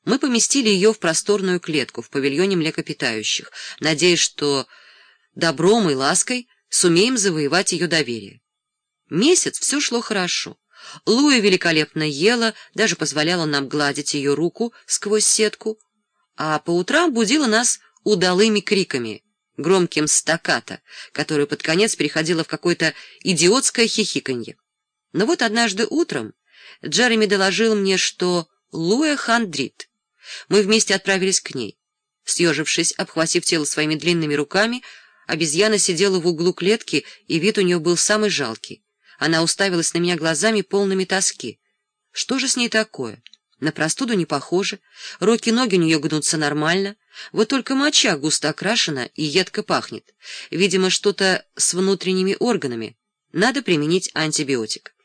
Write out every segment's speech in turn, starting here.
Мы поместили ее в просторную клетку в павильоне млекопитающих, надеясь, что добром и лаской сумеем завоевать ее доверие. Месяц все шло хорошо. Луи великолепно ела, даже позволяла нам гладить ее руку сквозь сетку, а по утрам будила нас удалыми криками, громким стаккато, которое под конец переходило в какое-то идиотское хихиканье. Но вот однажды утром Джереми доложил мне, что Луи хандрит. Мы вместе отправились к ней. Съежившись, обхватив тело своими длинными руками, обезьяна сидела в углу клетки, и вид у нее был самый жалкий. Она уставилась на меня глазами, полными тоски. Что же с ней такое? На простуду не похоже, руки-ноги у нее гнутся нормально, вот только моча густо окрашена и едко пахнет. Видимо, что-то с внутренними органами. Надо применить антибиотик.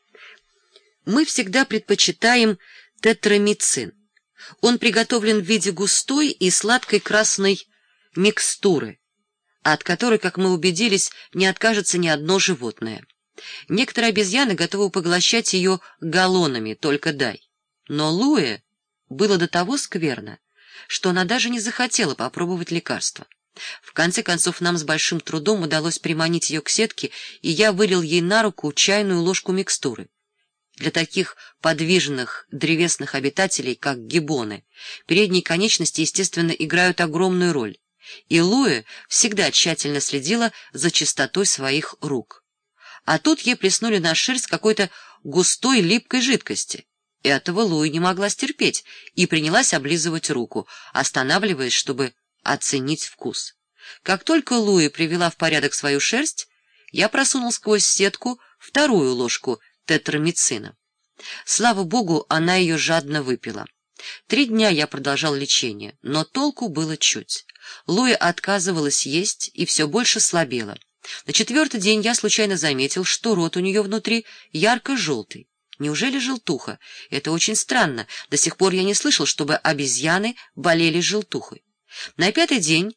Мы всегда предпочитаем тетрамицин. Он приготовлен в виде густой и сладкой красной микстуры, от которой, как мы убедились, не откажется ни одно животное. Некоторые обезьяны готовы поглощать ее галлонами, только дай. Но Луи было до того скверно, что она даже не захотела попробовать лекарство. В конце концов, нам с большим трудом удалось приманить ее к сетке, и я вылил ей на руку чайную ложку микстуры. Для таких подвижных древесных обитателей, как гиббоны, передние конечности, естественно, играют огромную роль, и Луи всегда тщательно следила за чистотой своих рук. А тут ей плеснули на шерсть какой-то густой липкой жидкости. Этого Луи не могла стерпеть и принялась облизывать руку, останавливаясь, чтобы оценить вкус. Как только Луи привела в порядок свою шерсть, я просунул сквозь сетку вторую ложку тетрамицина. Слава богу, она ее жадно выпила. 3 дня я продолжал лечение, но толку было чуть. Луи отказывалась есть и все больше слабела. На 4-й день я случайно заметил, что рот у нее внутри ярко-желтый. Неужели желтуха? Это очень странно. До сих пор я не слышал, чтобы обезьяны болели желтухой. На 5-й день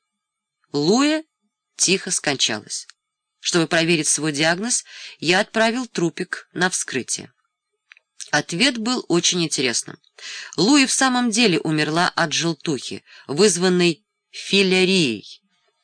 Луи тихо скончалась. Чтобы проверить свой диагноз, я отправил трупик на вскрытие. Ответ был очень интересным. Луи в самом деле умерла от желтухи, вызванной филярией,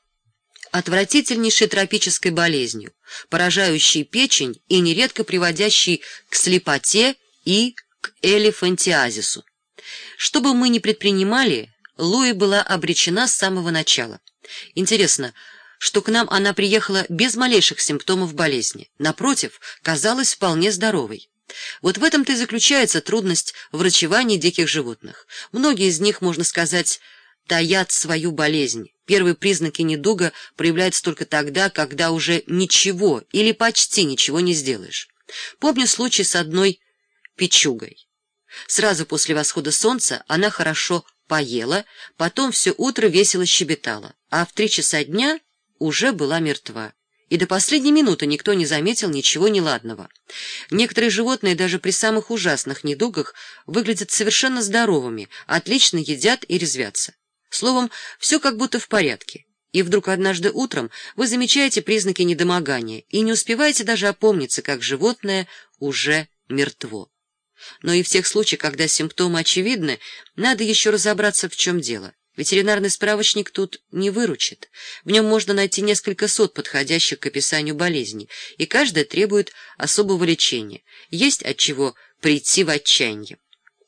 отвратительнейшей тропической болезнью, поражающей печень и нередко приводящей к слепоте и к элефантиазису. Что бы мы ни предпринимали, Луи была обречена с самого начала. Интересно, что к нам она приехала без малейших симптомов болезни. Напротив, казалась вполне здоровой. Вот в этом-то и заключается трудность врачевания диких животных. Многие из них, можно сказать, таят свою болезнь. Первые признаки недуга проявляются только тогда, когда уже ничего или почти ничего не сделаешь. Помню случай с одной печугой. Сразу после восхода солнца она хорошо поела, потом все утро весело щебетала, а в 3 часа дня уже была мертва. И до последней минуты никто не заметил ничего неладного. Некоторые животные даже при самых ужасных недугах выглядят совершенно здоровыми, отлично едят и резвятся. Словом, все как будто в порядке. И вдруг однажды утром вы замечаете признаки недомогания и не успеваете даже опомниться, как животное уже мертво. Но и в тех случаях, когда симптомы очевидны, надо еще разобраться, в чем дело. Ветеринарный справочник тут не выручит. В нем можно найти несколько сот подходящих к описанию болезней, и каждая требует особого лечения. Есть от чего прийти в отчаяние.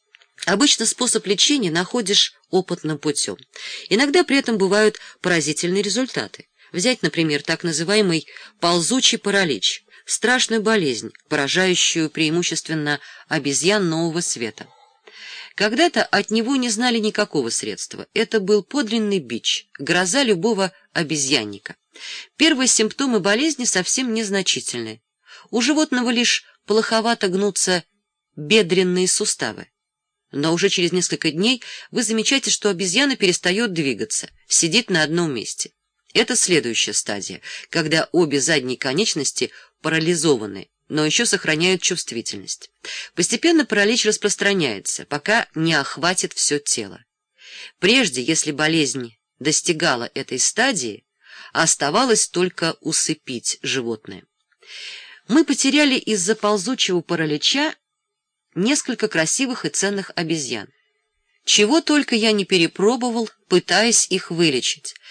Обычно способ лечения находишь опытным путем. Иногда при этом бывают поразительные результаты. Взять, например, так называемый ползучий паралич, страшную болезнь, поражающую преимущественно обезьян нового света. Когда-то от него не знали никакого средства. Это был подлинный бич, гроза любого обезьянника. Первые симптомы болезни совсем незначительны. У животного лишь плоховато гнутся бедренные суставы. Но уже через несколько дней вы замечаете, что обезьяна перестает двигаться, сидит на одном месте. Это следующая стадия, когда обе задние конечности парализованы, но еще сохраняют чувствительность. Постепенно паралич распространяется, пока не охватит все тело. Прежде, если болезнь достигала этой стадии, оставалось только усыпить животное. Мы потеряли из-за ползучего паралича несколько красивых и ценных обезьян. Чего только я не перепробовал, пытаясь их вылечить.